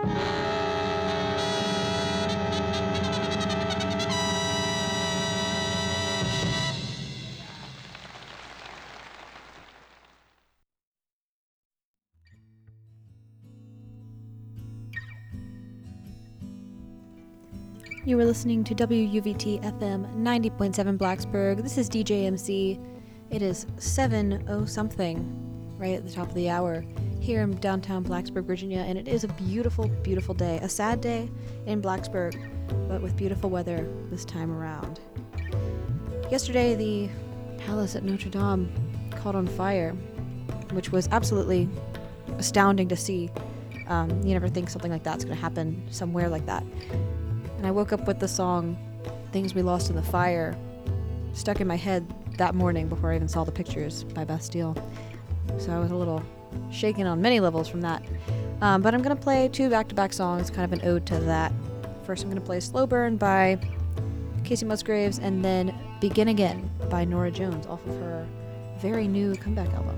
You were listening to WUVT FM 90.7 Blacksburg. This is DJ MC. It is 7:00 something, right at the top of the hour, here in downtown Blacksburg, Virginia, and it is a beautiful, beautiful day. A sad day in Blacksburg, but with beautiful weather this time around. Yesterday, the palace at Notre Dame caught on fire, which was absolutely astounding to see. You never think something like that's going to happen somewhere like that. And I woke up with the song Things We Lost in the Fire stuck in my head that morning before I even saw the pictures by Bastille. So I was a little shaken on many levels from that. But I'm going to play two back-to-back songs, kind of an ode to that. First I'm going to play Slow Burn by Casey Musgraves, and then Begin Again by Norah Jones off of her very new comeback album.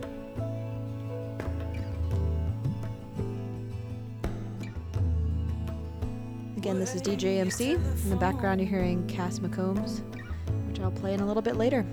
Again, this is DJ MC. In the background, you're hearing Cass McCombs, which I'll play in a little bit later.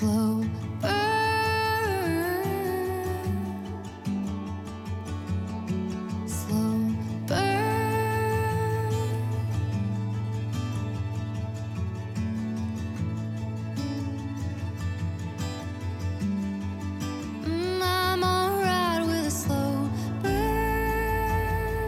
slow burn, slow burn. I'm alright with a slow burn.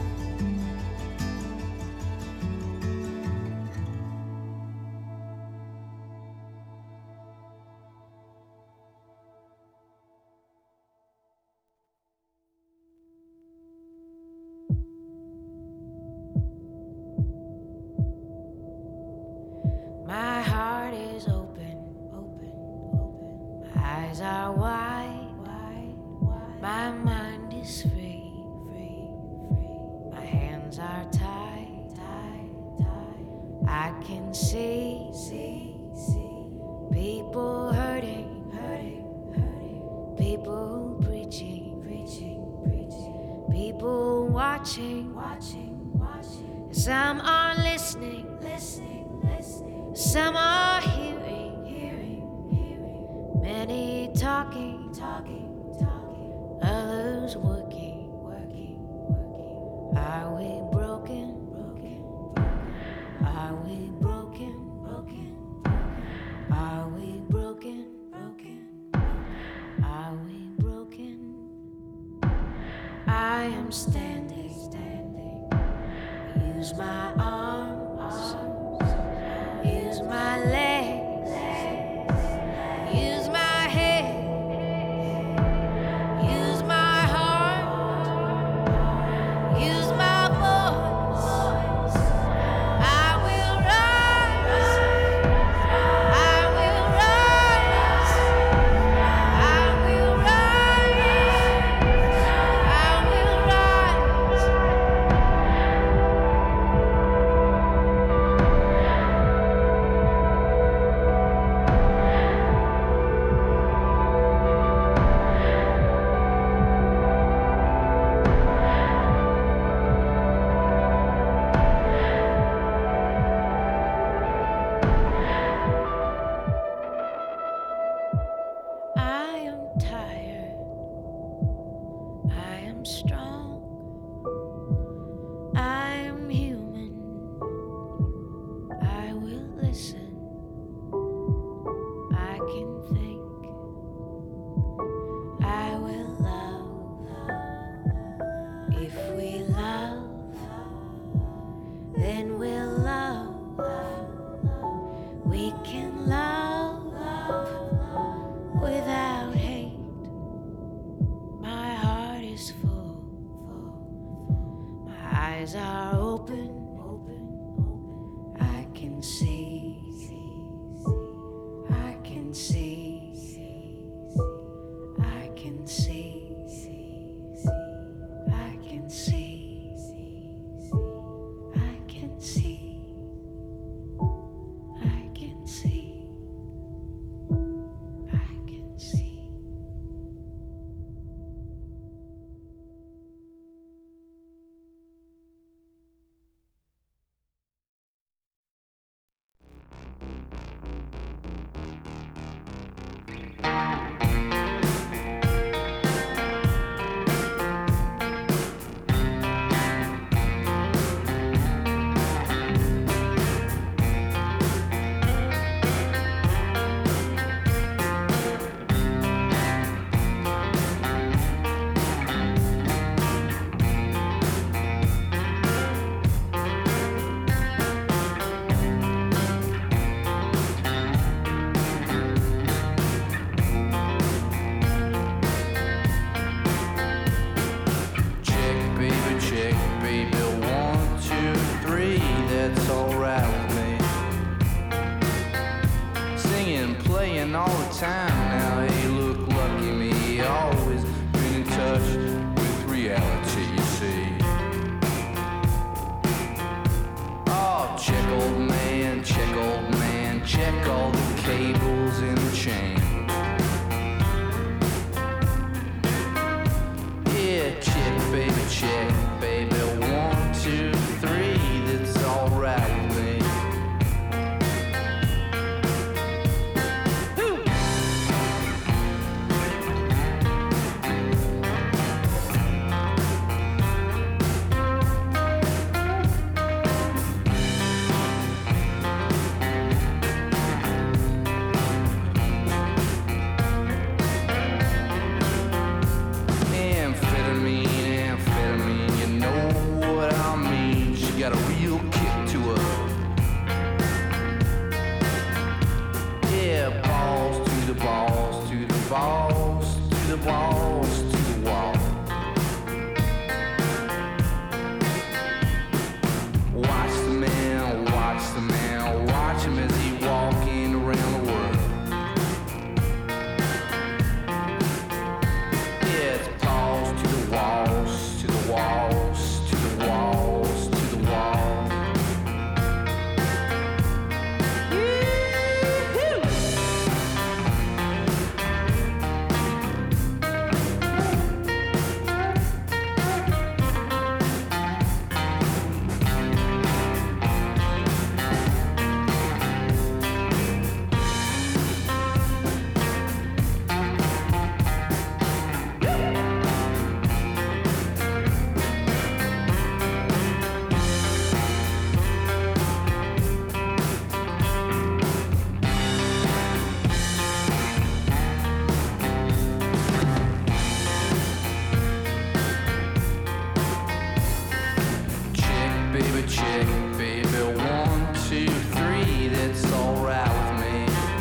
My heart is open, open, open. My eyes are wide, wide, wide. My mind is free, free, free. My hands are tied, tied, tied. I can see, see, see. People hurting, hurting, hurting. People preaching, preaching, preaching. People watching, watching, watching. Some are listening, listening, listening. Some are hearing, hearing, hearing. Many talking, talking, talking. Others working, working, working. Are we broken, broken, broken? Are we broken, broken, broken? Are we broken, broken, broken? Are we broken? I am standing, standing. Use my arms. Use my legs, use my head, use my heart, use my voice. I will rise, I will rise, I will rise, I will rise. I am tired, I am strong, I am human, I will listen, I can think, I will love. If we love, then we'll love. We can love without hate. My heart is full, full. My eyes are open, open, open. I can see, I can see, I can see, I can see, I can see, I can see, I can see. playing all the time. Now, hey, look, lucky me, always been in touch with reality, you see. Oh, check old man, check all the cables in the chain. Yeah, check, baby, 1, 2, 3, that's alright with me. walls, to the wall. Watch the man, watch the man, watch him as he walking around the world. Yeah, it's balls to the walls, to the walls, to the walls, to the walls. Chick, baby, 1, 2, 3, that's alright with me.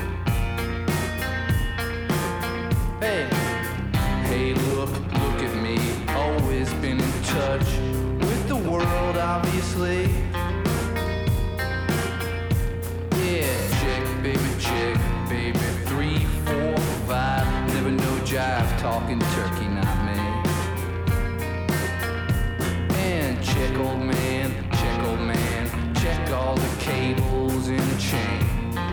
Hey, hey, look at me, always been in touch with the world, obviously. Yeah, chick, baby, 3, 4, 5, never no jive, talking turkey, not me. And check, old man, check all the cables in the chain.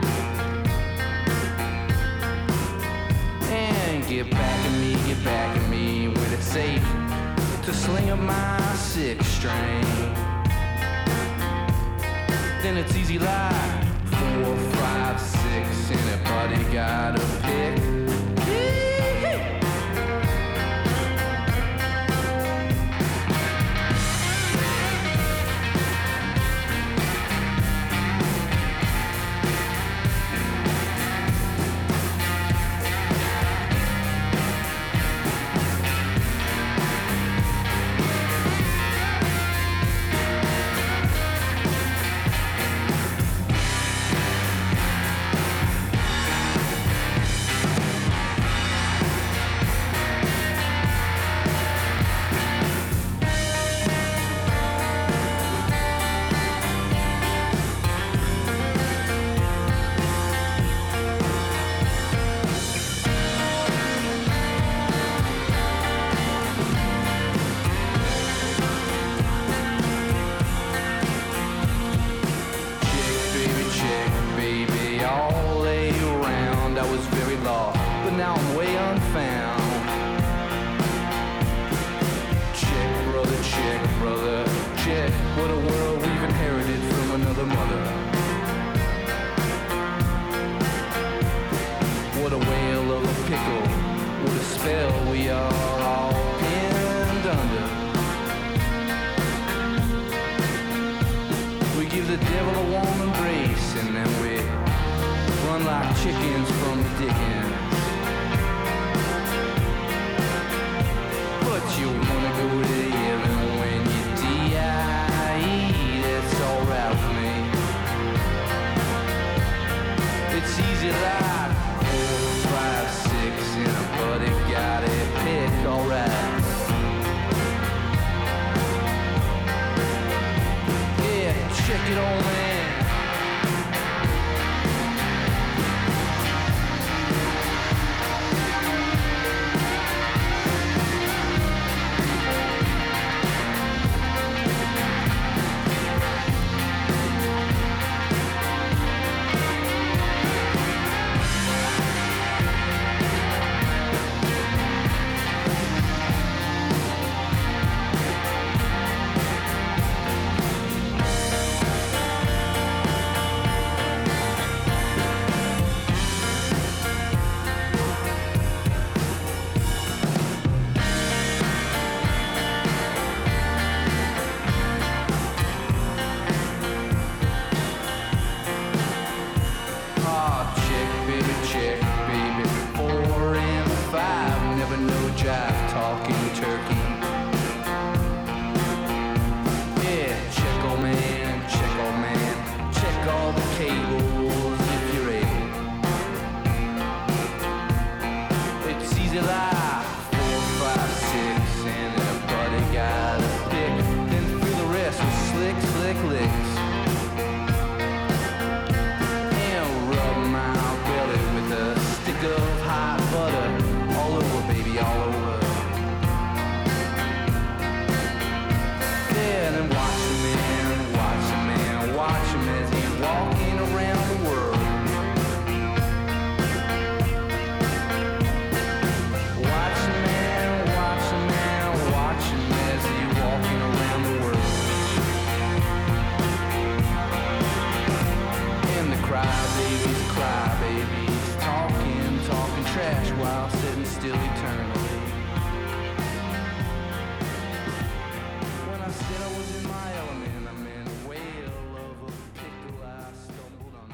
And get back at me when it's safe to sling up my 6 string. Then it's easy like 4, 5, 6, anybody got a pick? Now I'm way unfound. Check, brother, check. What a world we've inherited from another mother. What a whale of a pickle. What a spell we are all pinned under. We give the devil a warm embrace and then we run like chickens from the dickens. But you wanna go to heaven when you die, that's alright with me. It's easy like 4, 5, 6, anybody got a pick, alright. Yeah, check it on, man. while sitting still eternally. When I said I was in my element, I meant a whale of a pickle I stumbled under.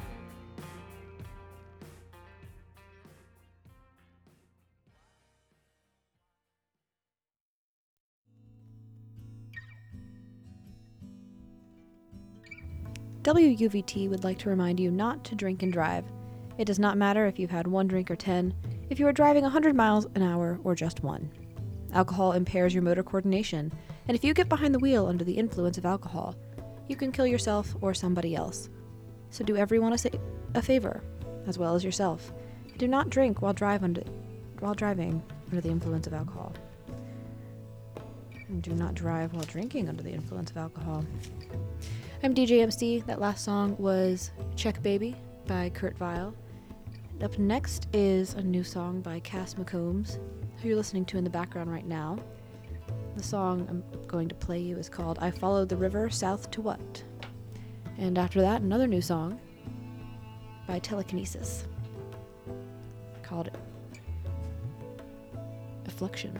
WUVT would like to remind you not to drink and drive. It does not matter if you've had 1 drink or 10, if you are driving 100 miles an hour or just 1. Alcohol impairs your motor coordination, and if you get behind the wheel under the influence of alcohol, you can kill yourself or somebody else. So do everyone a favor, as well as yourself. Do not drink while driving under the influence of alcohol. And do not drive while drinking under the influence of alcohol. I'm DJ MC. That last song was Check Baby by Kurt Vile. Up next is a new song by Cass McCombs, who you're listening to in the background right now. The song I'm going to play you is called I Followed the River South to What? And after that, another new song by Telekinesis called Affliction.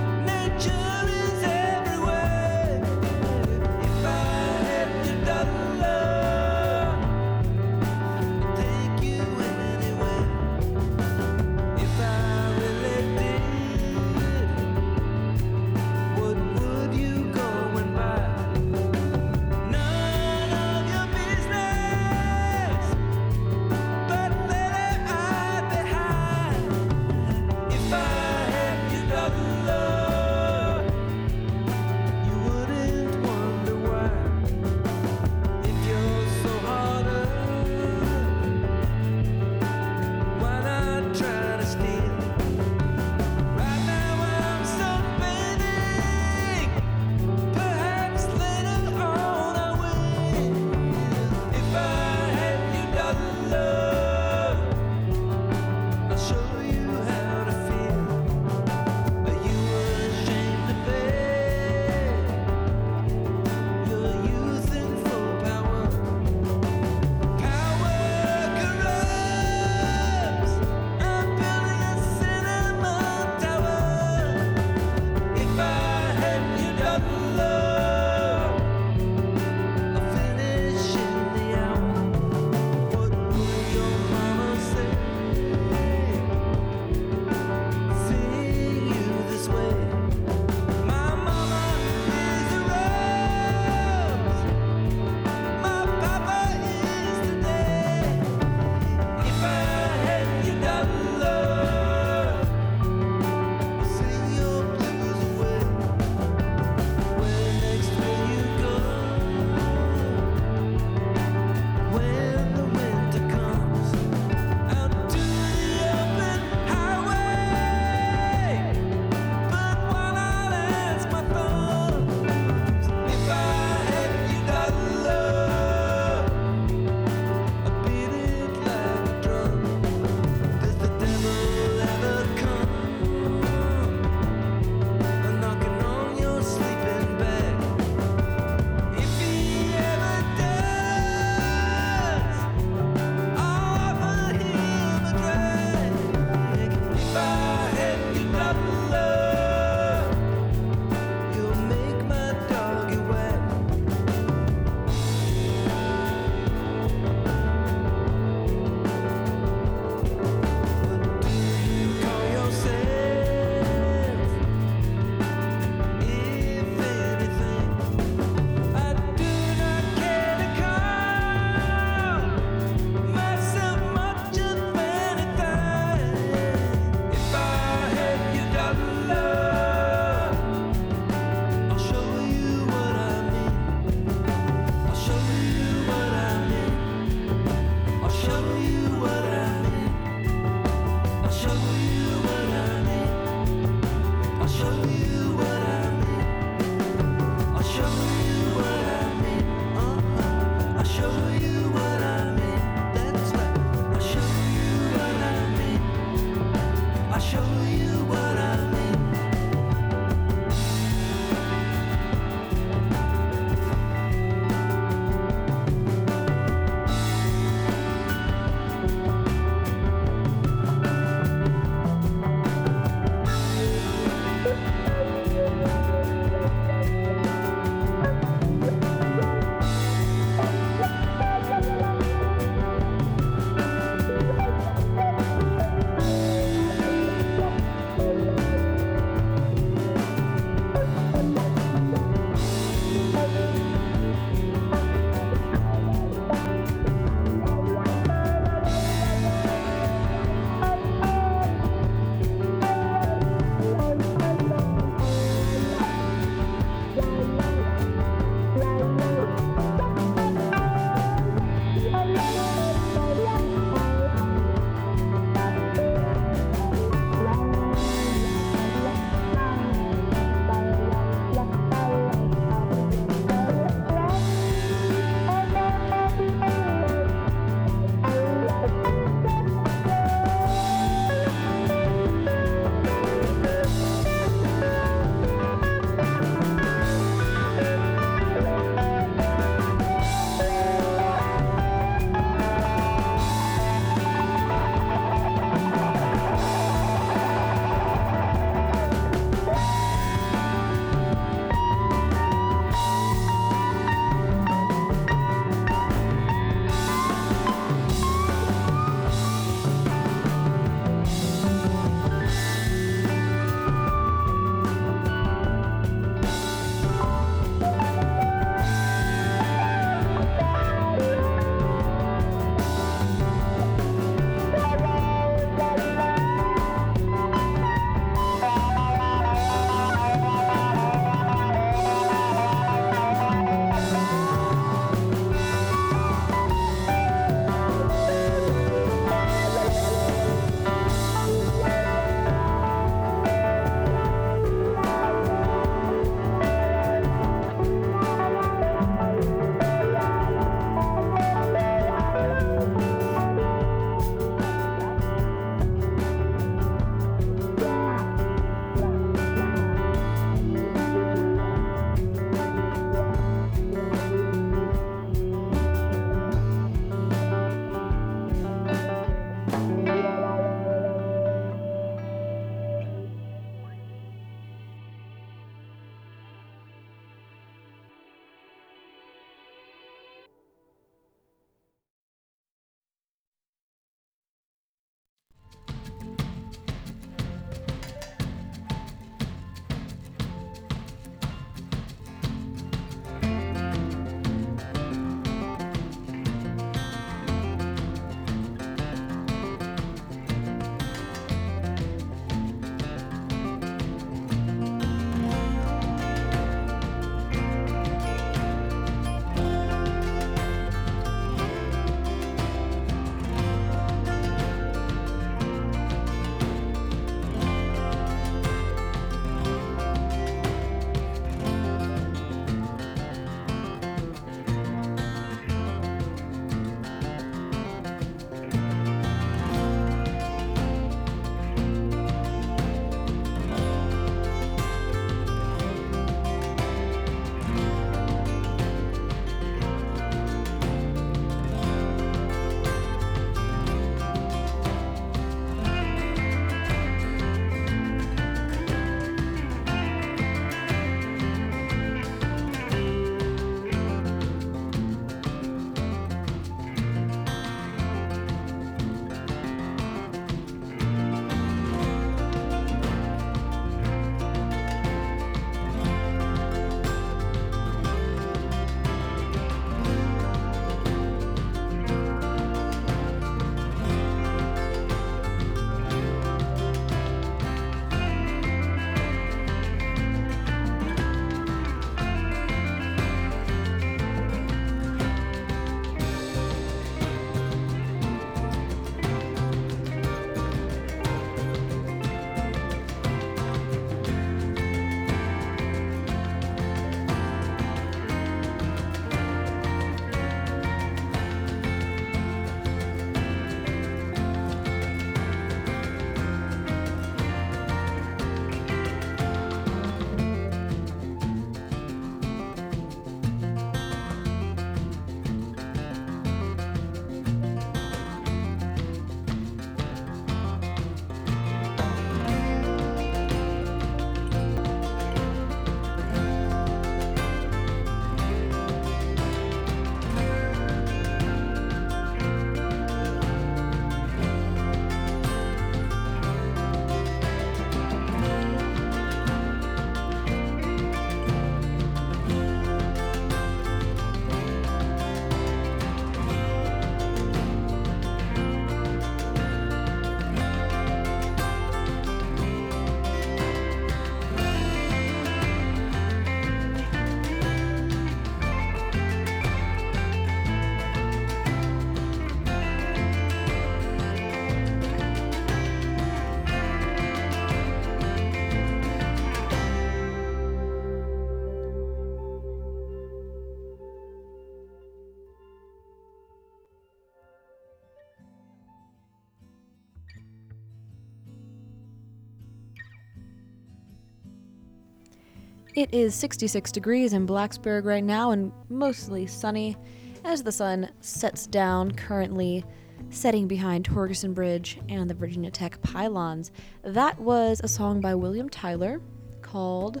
It is 66 degrees in Blacksburg right now and mostly sunny as the sun sets down, currently setting behind Torgerson Bridge and the Virginia Tech pylons. That was a song by William Tyler called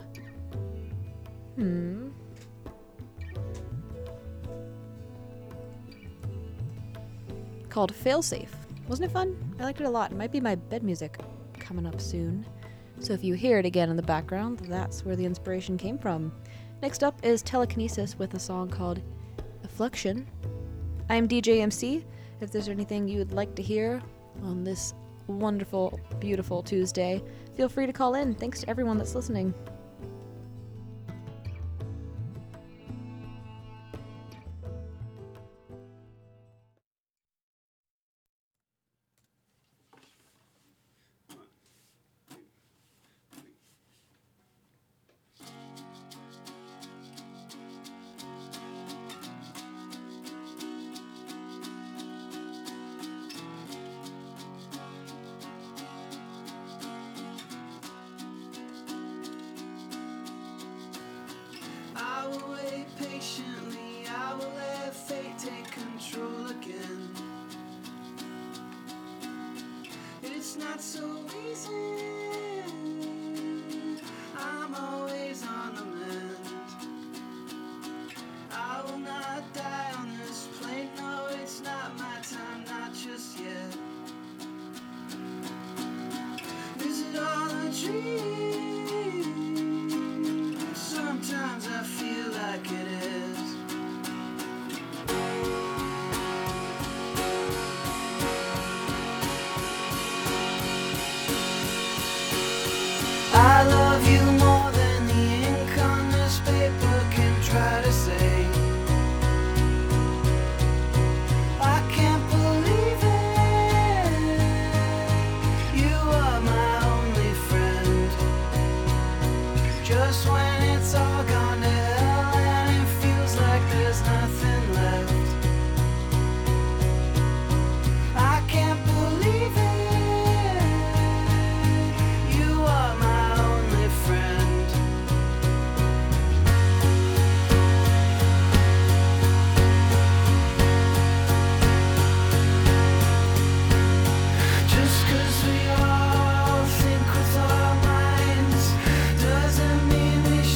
called Failsafe. Wasn't it fun? I liked it a lot. It might be my bed music coming up soon. So if you hear it again in the background, that's where the inspiration came from. Next up is Telekinesis with a song called Affliction. I'm DJ MC. If there's anything you would like to hear on this wonderful, beautiful Tuesday, feel free to call in. Thanks to everyone that's listening. I will wait patiently, I will let fate take control again. It's not so easy, I'm always on the mend. I will not die on this plane, no, it's not my time, not just yet. Is it all a dream? Sometimes I feel like it is. I love you more than the ink on this paper can try to say. I can't believe it. You are my only friend. Just when it's all gone to hell and it feels like there's nothing left, I can't believe it. You are my only friend. Just 'cause we all think with our minds doesn't mean we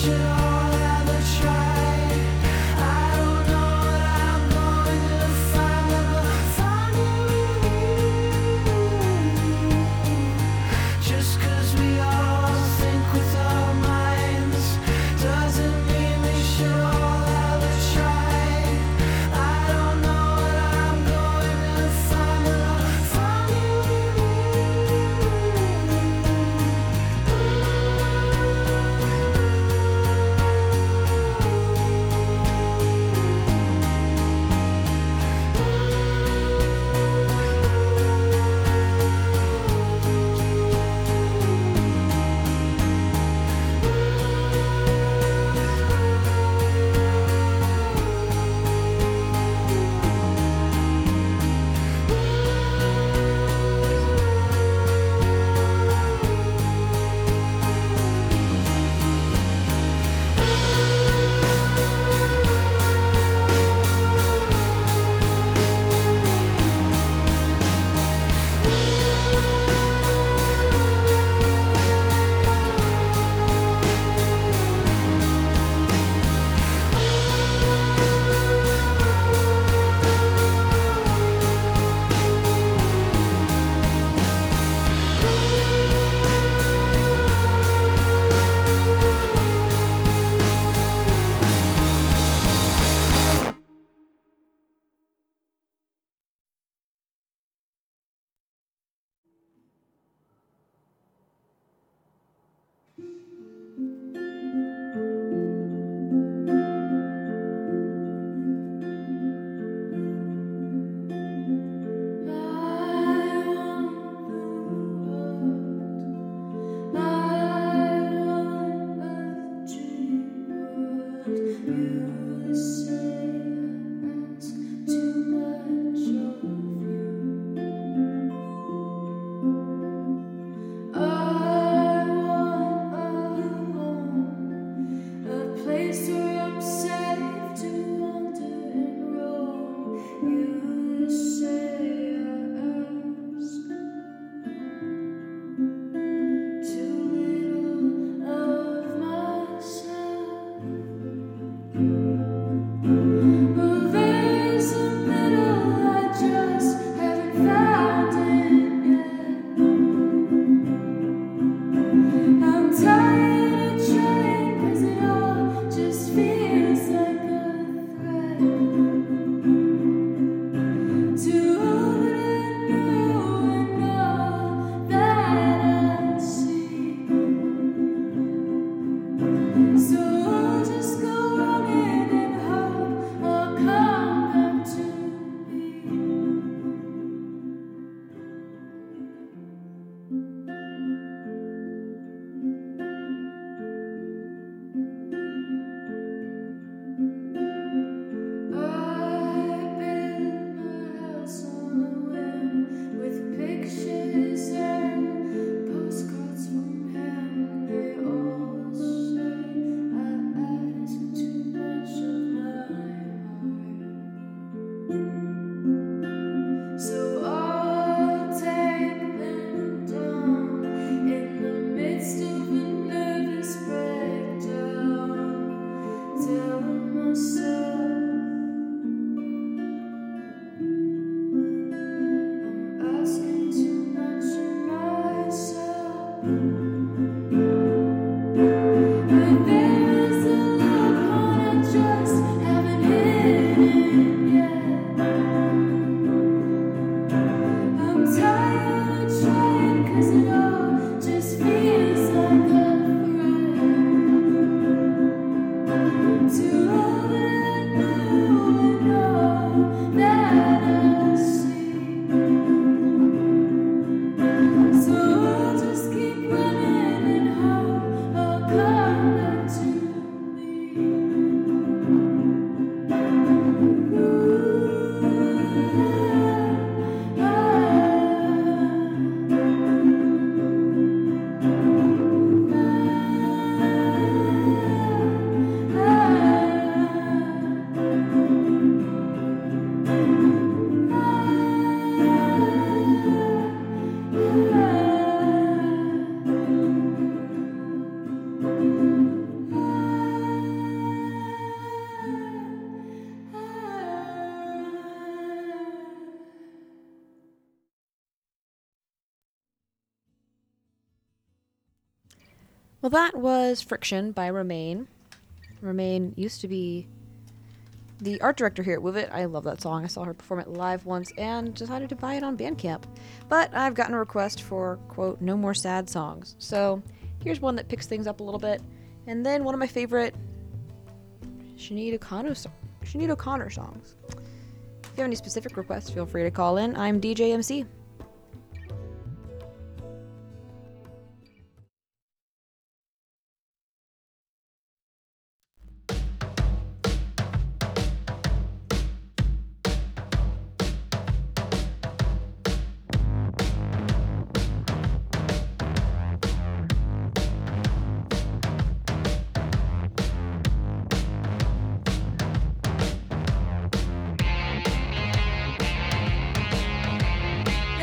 Well, that was Friction by Romaine. Romaine used to be the art director here at Woovit. I love that song. I saw her perform it live once and decided to buy it on Bandcamp. But I've gotten a request for, quote, no more sad songs. So here's one that picks things up a little bit. And then one of my favorite Sinead O'Connor songs. If you have any specific requests, feel free to call in. I'm DJ MC. Thank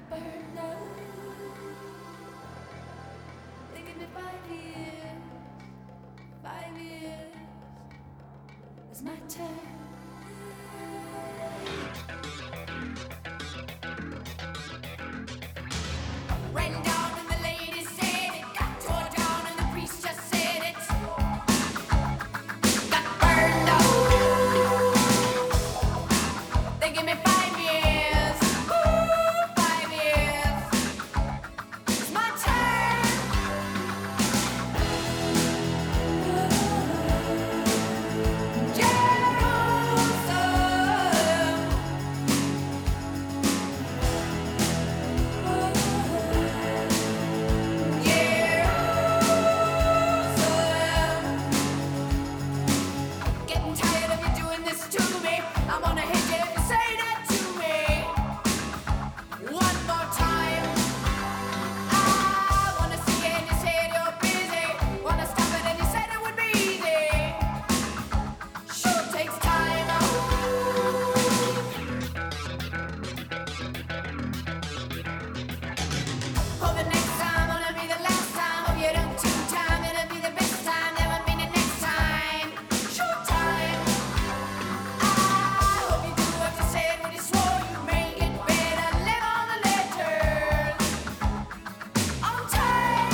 burned out. They give me 5 years is my turn. Ran down and the lady said it, got tore down and the priest just said it. Got burned out. They give me 5 years. Ooh, 5 years. It's my turn. Getting tired of you doing this to me. I'm gonna hit you if you say that to me. One more time. I wanna see you and you said you're busy. Wanna stop it and you said it would be easy. Sure takes time. For the next time, wanna be the last time. Hope you don't 2 time, it'll be the best time. Never mean it next time. Short time. I hope you do what you said when you swore you make it better. Live on the letters. On time.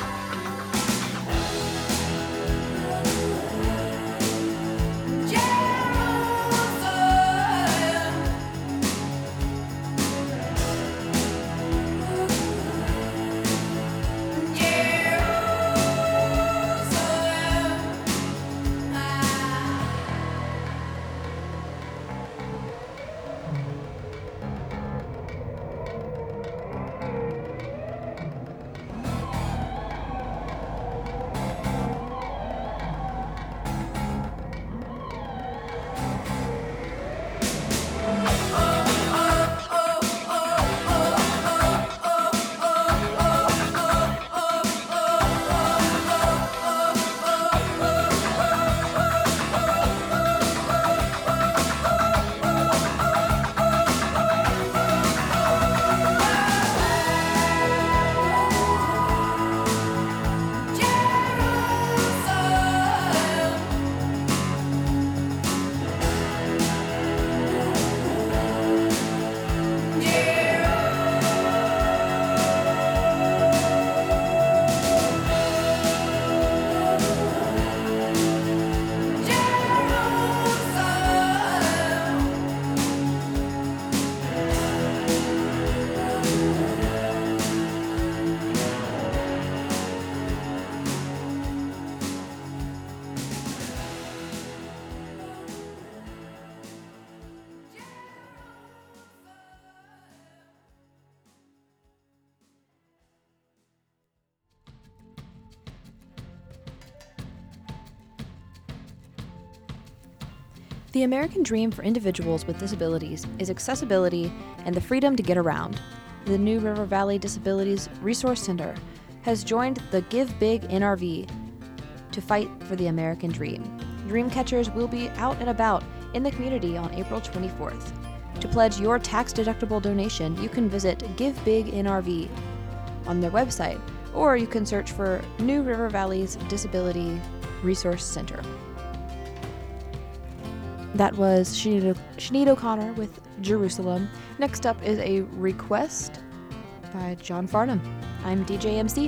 The American dream for individuals with disabilities is accessibility and the freedom to get around. The New River Valley Disabilities Resource Center has joined the Give Big NRV to fight for the American dream. Dreamcatchers will be out and about in the community on April 24th. To pledge your tax-deductible donation, you can visit Give Big NRV on their website, or you can search for New River Valley's Disability Resource Center. That was Sinead O'Connor with Jerusalem. Next up is a request by John Farnham. I'm DJ MC.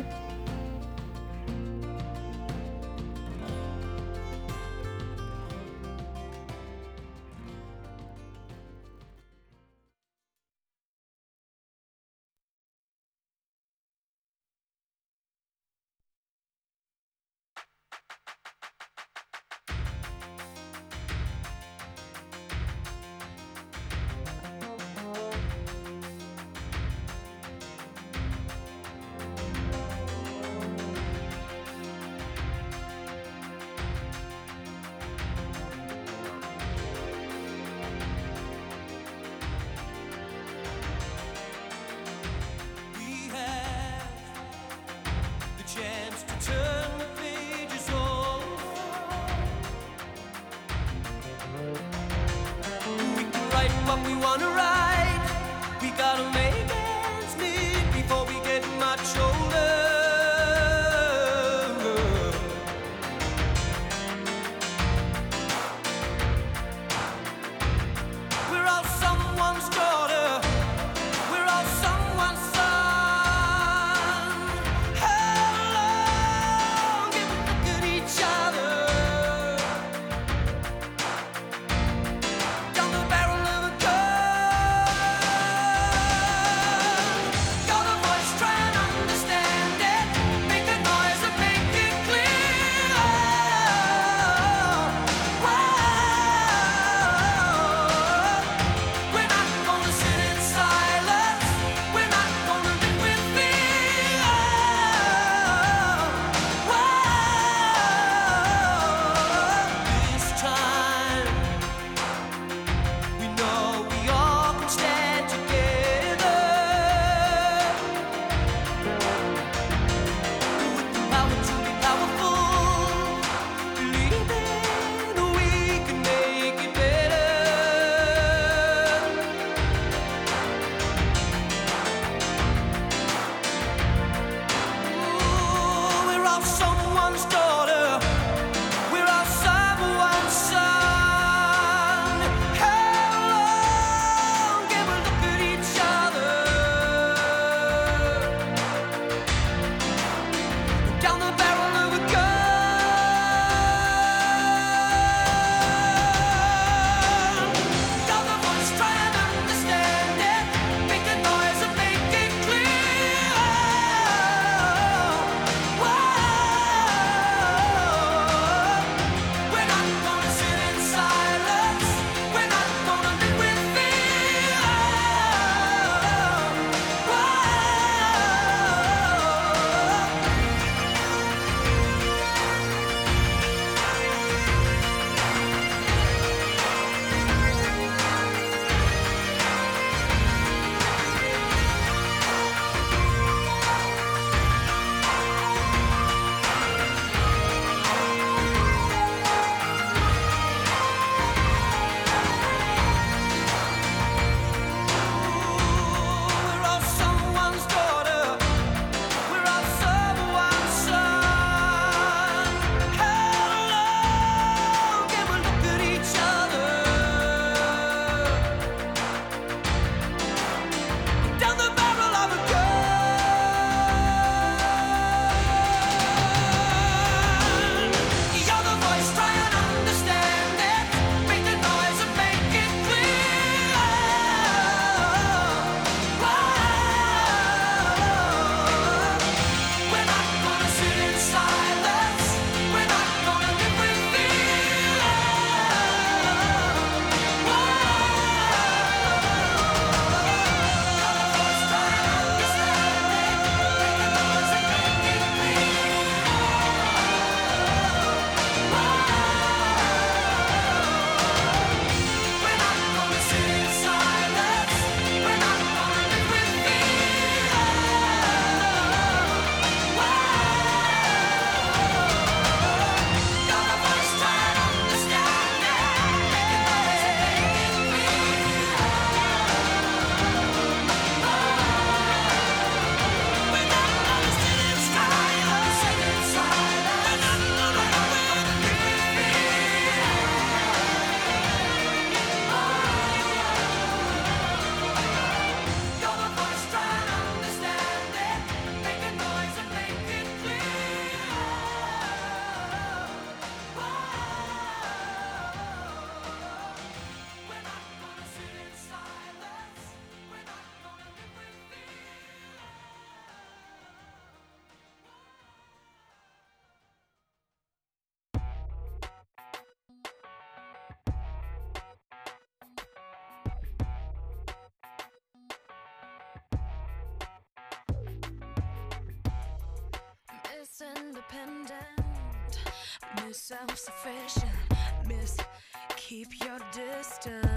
independent, Miss self-sufficient, Miss keep your distance,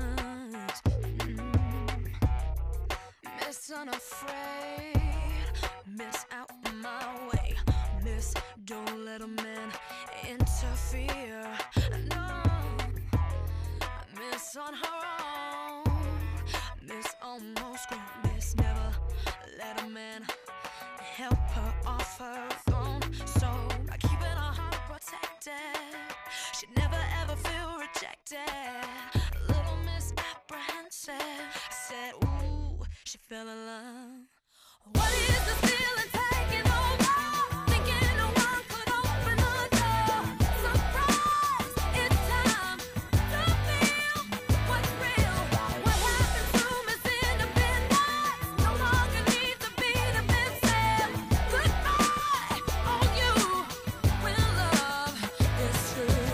Miss unafraid, Miss out my way, Miss don't let a man interfere, no, Miss on her own, Miss almost grown, Miss never let a man help her off her throne. So by keeping her heart protected, she'd never ever feel rejected. Little Miss apprehensive, I said, ooh, she fell in love. What is the feeling taking over? Thinking no one could open the door. Surprise, it's time to feel what's real. What happened to Miss Independence? No longer need to be defensive. Goodbye, on you, when love is true.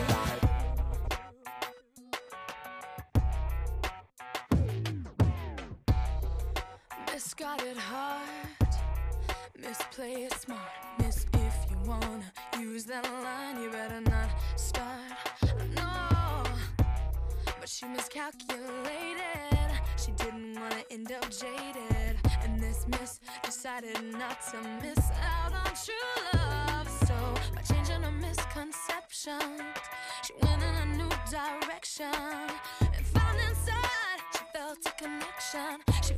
Miss got it hard, Miss play it smart, Miss if you wanna use that line, you better not start, no. But she miscalculated, she didn't wanna end up jaded, and this Miss decided not to miss out on true love. So by changing her misconceptions, she went in a new direction and found inside she felt a connection. She